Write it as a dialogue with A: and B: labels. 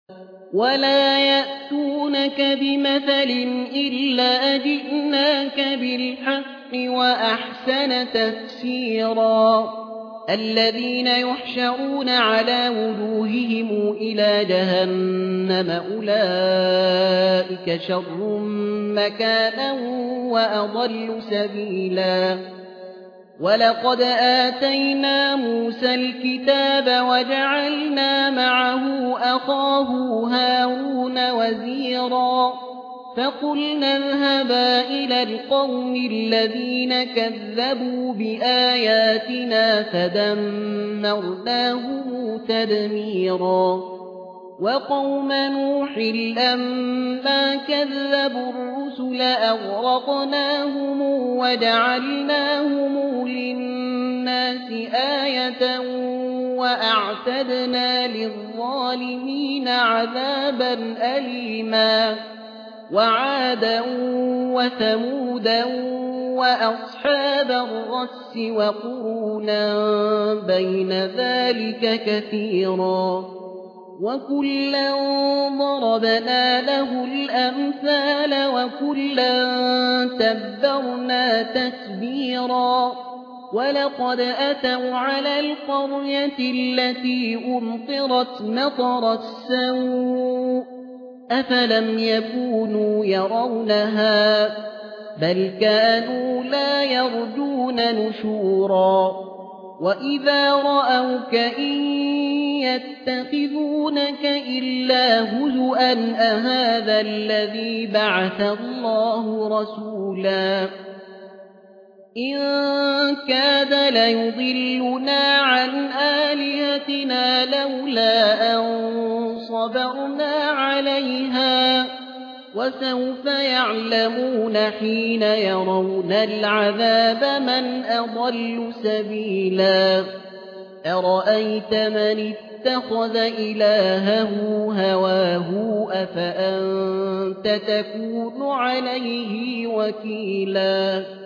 A: ولا يأتونك بمثل إلا جئناك بالحق وأحسن تفسيرا الذين يحشرون على وجوههم إلى جهنم أولئك شر مكانا وأضل سبيلا ولقد آتينا موسى الكتاب وجعلنا معه أخاه هارون وزيرا فقلنا اذهبا إلى القوم الذين كذبوا بآياتنا فدمرناهم تدميرا وقوم نوح لما كذبوا الرسل أغرقناهم وجعلناهم للناس آية وأعتدنا للظالمين عذابا أليما وعادا وثمودا وأصحاب الرس وقرونا بين ذلك كثيرا وكلا ضربنا له الأمثال وكلا تبرنا تتبيرا ولقد أتوا على القرية التي أمطرت مطر السوء أفلم يكونوا يرونها بل كانوا لا يرجون نشورا وإذا رأوك إن يتخذونك إلا هزؤا أهذا الذي بعث الله رسولا إن كاد ليضلنا عن آلهتنا لولا أن صبرنا عليها وسوف يعلمون حين يرون العذاب من أضل سبيلا أرأيت من اتخذ إلهه هواه أفأنت تكون عليه وكيلا